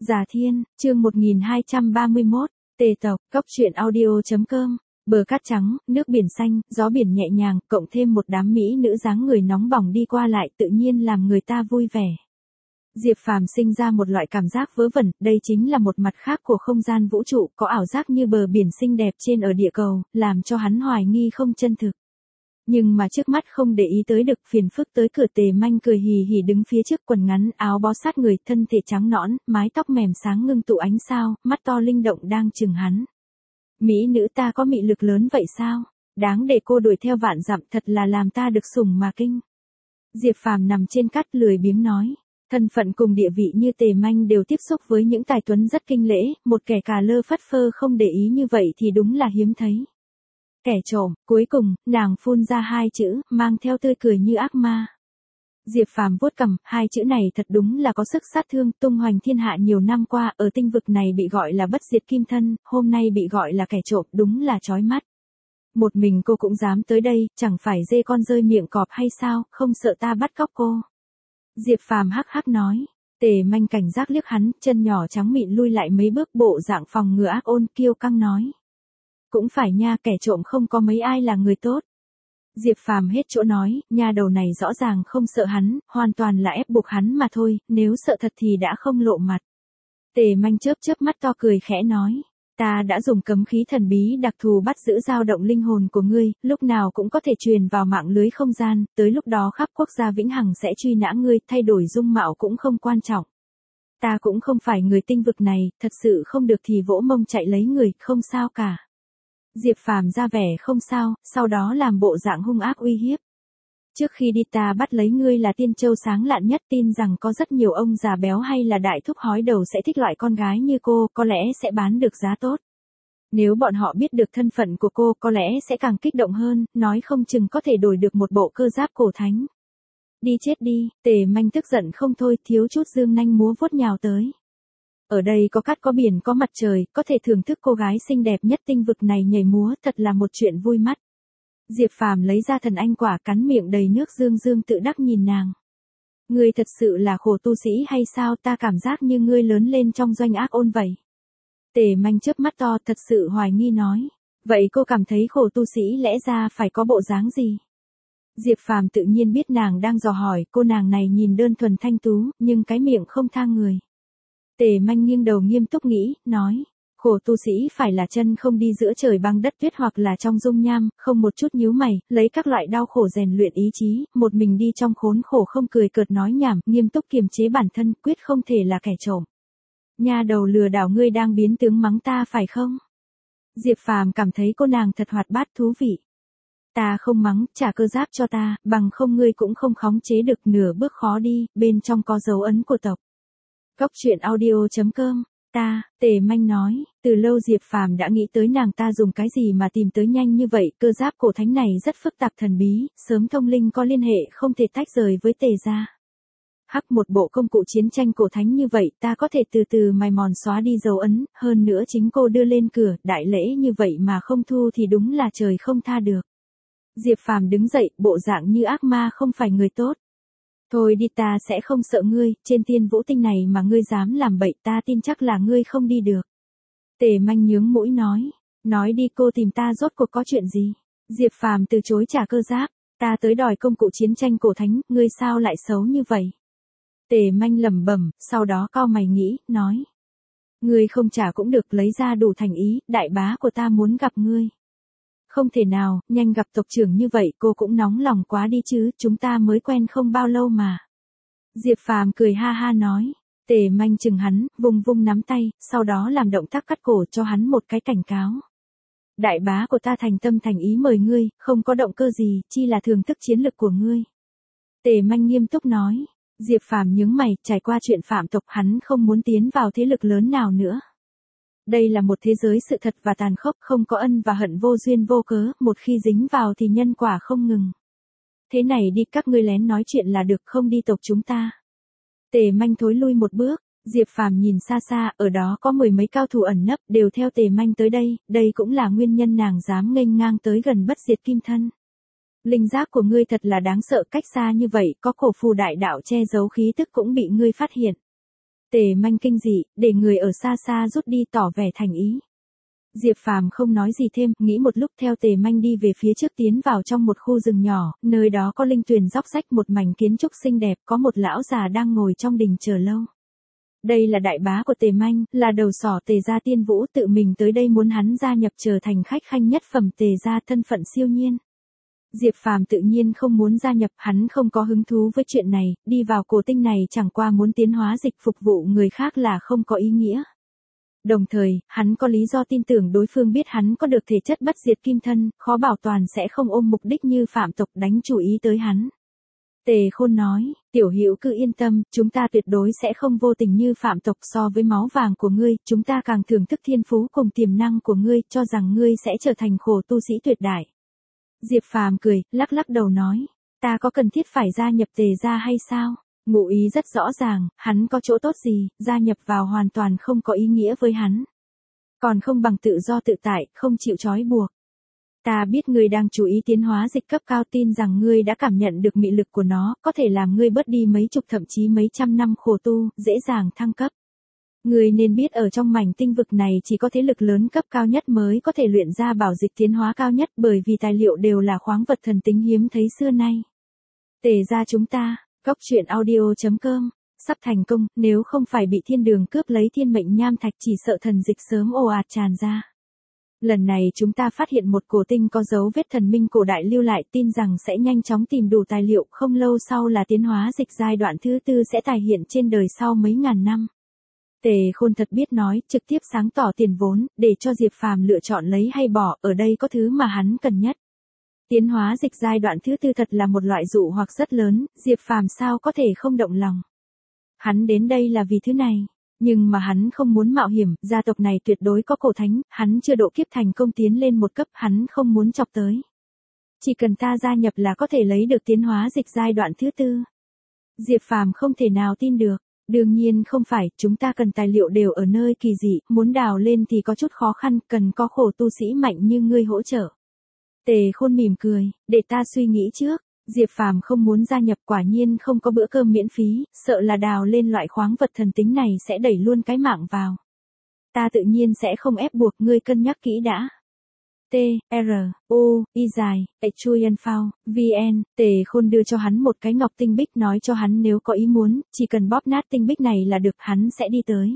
Già Thiên, chương 1231, Tề tộc, Cốc truyện audio.com, bờ cát trắng, nước biển xanh, gió biển nhẹ nhàng, cộng thêm một đám mỹ nữ dáng người nóng bỏng đi qua lại tự nhiên làm người ta vui vẻ. Diệp Phàm sinh ra một loại cảm giác vớ vẩn, đây chính là một mặt khác của không gian vũ trụ, có ảo giác như bờ biển xinh đẹp trên ở địa cầu, làm cho hắn hoài nghi không chân thực. Nhưng mà trước mắt không để ý tới được, phiền phức tới cửa. Tề Manh cười hì hì đứng phía trước, quần ngắn, áo bó sát người, thân thể trắng nõn, mái tóc mềm sáng ngưng tụ ánh sao, mắt to linh động đang chừng hắn. Mỹ nữ ta có mị lực lớn vậy sao? Đáng để cô đuổi theo vạn dặm, thật là làm ta được sủng mà kinh. Diệp Phàm nằm trên cát lười biếng nói. Thân phận cùng địa vị như Tề Manh đều tiếp xúc với những tài tuấn rất kinh lễ, một kẻ cà lơ phất phơ không để ý như vậy thì đúng là hiếm thấy. Kẻ trộm, cuối cùng, nàng phun ra hai chữ, mang theo tươi cười như ác ma. Diệp Phàm vuốt cằm, hai chữ này thật đúng là có sức sát thương, tung hoành thiên hạ nhiều năm qua, ở tinh vực này bị gọi là bất diệt kim thân, hôm nay bị gọi là kẻ trộm, đúng là chói mắt. Một mình cô cũng dám tới đây, chẳng phải dê con rơi miệng cọp hay sao, không sợ ta bắt cóc cô. Diệp Phàm hắc hắc nói. Tề Manh cảnh giác liếc hắn, chân nhỏ trắng mịn lui lại mấy bước, bộ dạng phòng ngừa ác ôn, kiêu căng nói. Cũng phải nha, kẻ trộm không có mấy ai là người tốt. Diệp Phàm hết chỗ nói, nha đầu này rõ ràng không sợ hắn, hoàn toàn là ép buộc hắn mà thôi, nếu sợ thật thì đã không lộ mặt. Tề Manh chớp chớp mắt to cười khẽ nói, ta đã dùng cấm khí thần bí đặc thù bắt giữ dao động linh hồn của ngươi, lúc nào cũng có thể truyền vào mạng lưới không gian, tới lúc đó khắp quốc gia vĩnh hằng sẽ truy nã ngươi, thay đổi dung mạo cũng không quan trọng. Ta cũng không phải người tinh vực này, thật sự không được thì vỗ mông chạy lấy người, không sao cả. Diệp Phàm ra vẻ không sao, sau đó làm bộ dạng hung ác uy hiếp. Trước khi đi ta bắt lấy ngươi là tiên châu sáng lạn nhất, tin rằng có rất nhiều ông già béo hay là đại thúc hói đầu sẽ thích loại con gái như cô, có lẽ sẽ bán được giá tốt. Nếu bọn họ biết được thân phận của cô, có lẽ sẽ càng kích động hơn, nói không chừng có thể đổi được một bộ cơ giáp cổ thánh. Đi chết đi, Tề Manh tức giận không thôi, thiếu chút dương nanh múa vuốt nhào tới. Ở đây có cát có biển có mặt trời, có thể thưởng thức cô gái xinh đẹp nhất tinh vực này nhảy múa, thật là một chuyện vui mắt. Diệp Phàm lấy ra thần anh quả, cắn miệng đầy nước, dương dương tự đắc nhìn nàng. Ngươi thật sự là khổ tu sĩ hay sao, ta cảm giác như ngươi lớn lên trong doanh ác ôn vậy. Tề Manh chớp mắt to, thật sự hoài nghi nói. Vậy cô cảm thấy khổ tu sĩ lẽ ra phải có bộ dáng gì? Diệp Phàm tự nhiên biết nàng đang dò hỏi, cô nàng này nhìn đơn thuần thanh tú, nhưng cái miệng không tha người. Tề Manh nghiêng đầu nghiêm túc nghĩ, nói, khổ tu sĩ phải là chân không đi giữa trời băng đất tuyết, hoặc là trong dung nham, không một chút nhíu mày, lấy các loại đau khổ rèn luyện ý chí, một mình đi trong khốn khổ không cười cợt nói nhảm, nghiêm túc kiềm chế bản thân, quyết không thể là kẻ trộm. Nha đầu lừa đảo, ngươi đang biến tướng mắng ta phải không? Diệp Phàm cảm thấy cô nàng thật hoạt bát thú vị. Ta không mắng, trả cơ giáp cho ta, bằng không ngươi cũng không khống chế được, nửa bước khó đi, bên trong có dấu ấn của tộc. Cốc truyện audio.com, Tề Manh nói, từ lâu Diệp Phàm đã nghĩ tới nàng ta dùng cái gì mà tìm tới nhanh như vậy, cơ giáp cổ thánh này rất phức tạp thần bí, sớm thông linh có liên hệ không thể tách rời với Tề gia. Hắc, một bộ công cụ chiến tranh cổ thánh như vậy, ta có thể từ từ mài mòn xóa đi dấu ấn, hơn nữa chính cô đưa lên cửa, đại lễ như vậy mà không thu thì đúng là trời không tha được. Diệp Phàm đứng dậy, bộ dạng như ác ma không phải người tốt. Thôi đi, ta sẽ không sợ ngươi, trên tiên vũ tinh này mà ngươi dám làm bậy, ta tin chắc là ngươi không đi được. Tề Manh nhướng mũi nói đi, cô tìm ta rốt cuộc có chuyện gì? Diệp Phàm từ chối trả cơ giáp, ta tới đòi công cụ chiến tranh cổ thánh, ngươi sao lại xấu như vậy? Tề Manh lẩm bẩm, sau đó cau mày nghĩ, nói. Ngươi không trả cũng được, lấy ra đủ thành ý, đại bá của ta muốn gặp ngươi. Không thể nào, nhanh gặp tộc trưởng như vậy, cô cũng nóng lòng quá đi chứ, chúng ta mới quen không bao lâu mà. Diệp Phàm cười ha ha nói. Tề Manh chừng hắn, vung vung nắm tay, sau đó làm động tác cắt cổ cho hắn một cái cảnh cáo. Đại bá của ta thành tâm thành ý mời ngươi, không có động cơ gì, chi là thưởng thức chiến lực của ngươi. Tề Manh nghiêm túc nói. Diệp Phàm nhướng mày, trải qua chuyện phạm tộc hắn không muốn tiến vào thế lực lớn nào nữa. Đây là một thế giới sự thật và tàn khốc, không có ân và hận vô duyên vô cớ, một khi dính vào thì nhân quả không ngừng. Thế này đi, các ngươi lén nói chuyện là được, không đi tộc chúng ta. Tề Manh thối lui một bước, Diệp Phàm nhìn xa xa, ở đó có mười mấy cao thủ ẩn nấp, đều theo Tề Manh tới đây cũng là nguyên nhân nàng dám nghênh ngang tới gần bất diệt kim thân. Linh giác của ngươi thật là đáng sợ, cách xa như vậy, có cổ phù đại đạo che giấu khí tức cũng bị ngươi phát hiện. Tề Manh kinh dị, để người ở xa xa rút đi tỏ vẻ thành ý. Diệp Phàm không nói gì thêm, nghĩ một lúc theo Tề Manh đi về phía trước tiến vào trong một khu rừng nhỏ, nơi đó có linh tuyền róc rách một mảnh kiến trúc xinh đẹp, có một lão già đang ngồi trong đình chờ lâu. Đây là đại bá của Tề Manh, là đầu sỏ Tề gia Tiên Vũ, tự mình tới đây muốn hắn gia nhập trở thành khách khanh nhất phẩm Tề gia, thân phận siêu nhiên. Diệp Phàm tự nhiên không muốn gia nhập, hắn không có hứng thú với chuyện này, đi vào cổ tinh này chẳng qua muốn tiến hóa dịch phục vụ người khác là không có ý nghĩa. Đồng thời, hắn có lý do tin tưởng đối phương biết hắn có được thể chất bất diệt kim thân, khó bảo toàn sẽ không ôm mục đích như phạm tộc đánh chú ý tới hắn. Tề Khôn nói, tiểu hữu cứ yên tâm, chúng ta tuyệt đối sẽ không vô tình như phạm tộc, so với máu vàng của ngươi, chúng ta càng thưởng thức thiên phú cùng tiềm năng của ngươi, cho rằng ngươi sẽ trở thành khổ tu sĩ tuyệt đại. Diệp Phàm cười, lắc lắc đầu nói, ta có cần thiết phải gia nhập Tề gia hay sao? Ngụ ý rất rõ ràng, hắn có chỗ tốt gì, gia nhập vào hoàn toàn không có ý nghĩa với hắn. Còn không bằng tự do tự tại, không chịu trói buộc. Ta biết ngươi đang chú ý tiến hóa dịch cấp cao, tin rằng ngươi đã cảm nhận được mị lực của nó, có thể làm ngươi bớt đi mấy chục thậm chí mấy trăm năm khổ tu, dễ dàng thăng cấp. Ngươi nên biết ở trong mảnh tinh vực này chỉ có thế lực lớn cấp cao nhất mới có thể luyện ra bảo dịch tiến hóa cao nhất, bởi vì tài liệu đều là khoáng vật thần tính hiếm thấy xưa nay. Tề gia chúng ta, Cốc truyện audio.com, sắp thành công, nếu không phải bị thiên đường cướp lấy thiên mệnh nham thạch chỉ sợ thần dịch sớm ồ ạt tràn ra. Lần này chúng ta phát hiện một cổ tinh có dấu vết thần minh cổ đại lưu lại, tin rằng sẽ nhanh chóng tìm đủ tài liệu, không lâu sau là tiến hóa dịch giai đoạn thứ 4 sẽ tài hiện trên đời sau mấy ngàn năm. Tề Khôn thật biết nói, trực tiếp sáng tỏ tiền vốn, để cho Diệp Phàm lựa chọn lấy hay bỏ, ở đây có thứ mà hắn cần nhất. Tiến hóa dịch giai đoạn thứ 4 thật là một loại dụ hoặc rất lớn, Diệp Phàm sao có thể không động lòng. Hắn đến đây là vì thứ này, nhưng mà hắn không muốn mạo hiểm, gia tộc này tuyệt đối có cổ thánh, hắn chưa độ kiếp thành công tiến lên một cấp, hắn không muốn chọc tới. Chỉ cần ta gia nhập là có thể lấy được tiến hóa dịch giai đoạn thứ 4. Diệp Phàm không thể nào tin được. Đương nhiên không phải, chúng ta cần tài liệu đều ở nơi kỳ dị, muốn đào lên thì có chút khó khăn, cần có khổ tu sĩ mạnh như ngươi hỗ trợ. Tề Khôn mỉm cười, để ta suy nghĩ trước. Diệp Phàm không muốn gia nhập, quả nhiên không có bữa cơm miễn phí, sợ là đào lên loại khoáng vật thần tính này sẽ đẩy luôn cái mạng vào. Ta tự nhiên sẽ không ép buộc, ngươi cân nhắc kỹ đã. T, R, U, I dài, Chuyen Phao, VN, Tề Khôn đưa cho hắn một cái ngọc tinh bích, nói cho hắn nếu có ý muốn, chỉ cần bóp nát tinh bích này là được, hắn sẽ đi tới.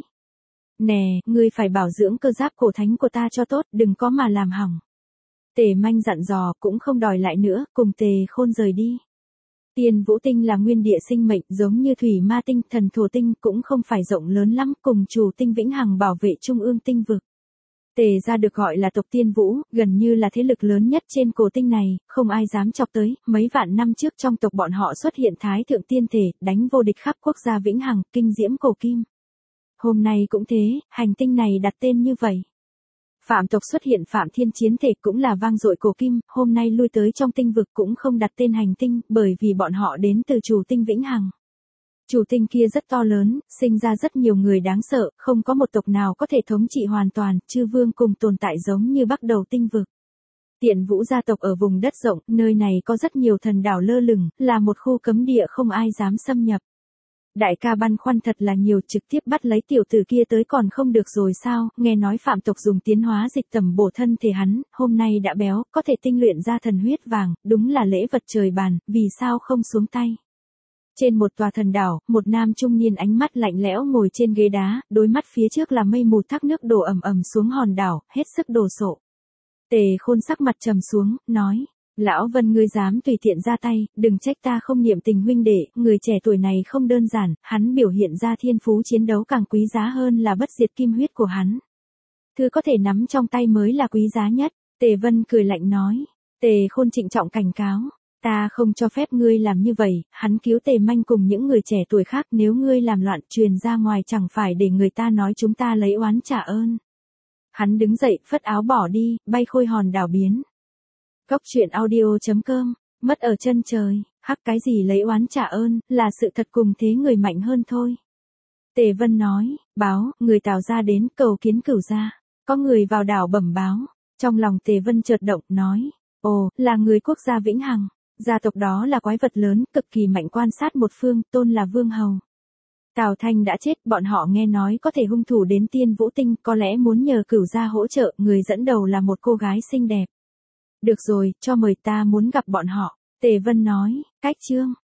Nè, ngươi phải bảo dưỡng cơ giáp cổ thánh của ta cho tốt, đừng có mà làm hỏng. Tề Manh dặn dò, cũng không đòi lại nữa, cùng Tề Khôn rời đi. Tiên Vũ tinh là nguyên địa sinh mệnh, giống như Thủy Ma tinh, Thần Thổ tinh, cũng không phải rộng lớn lắm, cùng Chủ tinh vĩnh hằng bảo vệ trung ương tinh vực. Tề gia được gọi là tộc Tiên Vũ, gần như là thế lực lớn nhất trên cổ tinh này, không ai dám chọc tới, mấy vạn năm trước trong tộc bọn họ xuất hiện thái thượng tiên thể, đánh vô địch khắp quốc gia vĩnh hằng, kinh diễm cổ kim. Hôm nay cũng thế, hành tinh này đặt tên như vậy. Phạm tộc xuất hiện Phạm Thiên chiến thể cũng là vang dội cổ kim, hôm nay lui tới trong tinh vực cũng không đặt tên hành tinh, bởi vì bọn họ đến từ Chủ tinh vĩnh hằng. Chủ tinh kia rất to lớn, sinh ra rất nhiều người đáng sợ, không có một tộc nào có thể thống trị hoàn toàn, chư vương cùng tồn tại giống như bắt đầu tinh vực. Tiện Vũ gia tộc ở vùng đất rộng, nơi này có rất nhiều thần đảo lơ lửng, là một khu cấm địa không ai dám xâm nhập. Đại ca băn khoăn thật là nhiều, trực tiếp bắt lấy tiểu tử kia tới còn không được rồi sao, nghe nói Phạm tộc dùng tiến hóa dịch tầm bổ thân thể hắn, hôm nay đã béo, có thể tinh luyện ra thần huyết vàng, đúng là lễ vật trời bàn, vì sao không xuống tay. Trên một tòa thần đảo, một nam trung niên ánh mắt lạnh lẽo ngồi trên ghế đá, đối mắt phía trước là mây mù thác nước đổ ầm ầm xuống hòn đảo, hết sức đồ sộ. Tề Khôn sắc mặt trầm xuống, nói, Lão Vân ngươi dám tùy tiện ra tay, đừng trách ta không niệm tình huynh đệ, người trẻ tuổi này không đơn giản, hắn biểu hiện ra thiên phú chiến đấu càng quý giá hơn là bất diệt kim huyết của hắn. Thứ có thể nắm trong tay mới là quý giá nhất, Tề Vân cười lạnh nói. Tề Khôn trịnh trọng cảnh cáo. Ta không cho phép ngươi làm như vậy, hắn cứu Tề Manh cùng những người trẻ tuổi khác, nếu ngươi làm loạn truyền ra ngoài chẳng phải để người ta nói chúng ta lấy oán trả ơn. Hắn đứng dậy, phất áo bỏ đi, bay khôi hòn đảo biến. Cốc truyện audio.com, mất ở chân trời, hắc cái gì lấy oán trả ơn, là sự thật cùng thế người mạnh hơn thôi. Tề Vân nói, báo, người Tào gia đến cầu kiến Cửu gia, có người vào đảo bẩm báo, trong lòng Tề Vân chợt động, nói, ồ, là người quốc gia vĩnh hằng. Gia tộc đó là quái vật lớn, cực kỳ mạnh, quan sát một phương, tôn là vương hầu. Tào Thanh đã chết, bọn họ nghe nói có thể hung thủ đến Tiên Vũ Tinh, có lẽ muốn nhờ Cửu gia hỗ trợ, người dẫn đầu là một cô gái xinh đẹp. Được rồi, cho mời, ta muốn gặp bọn họ. Tề Vân nói, cách chương.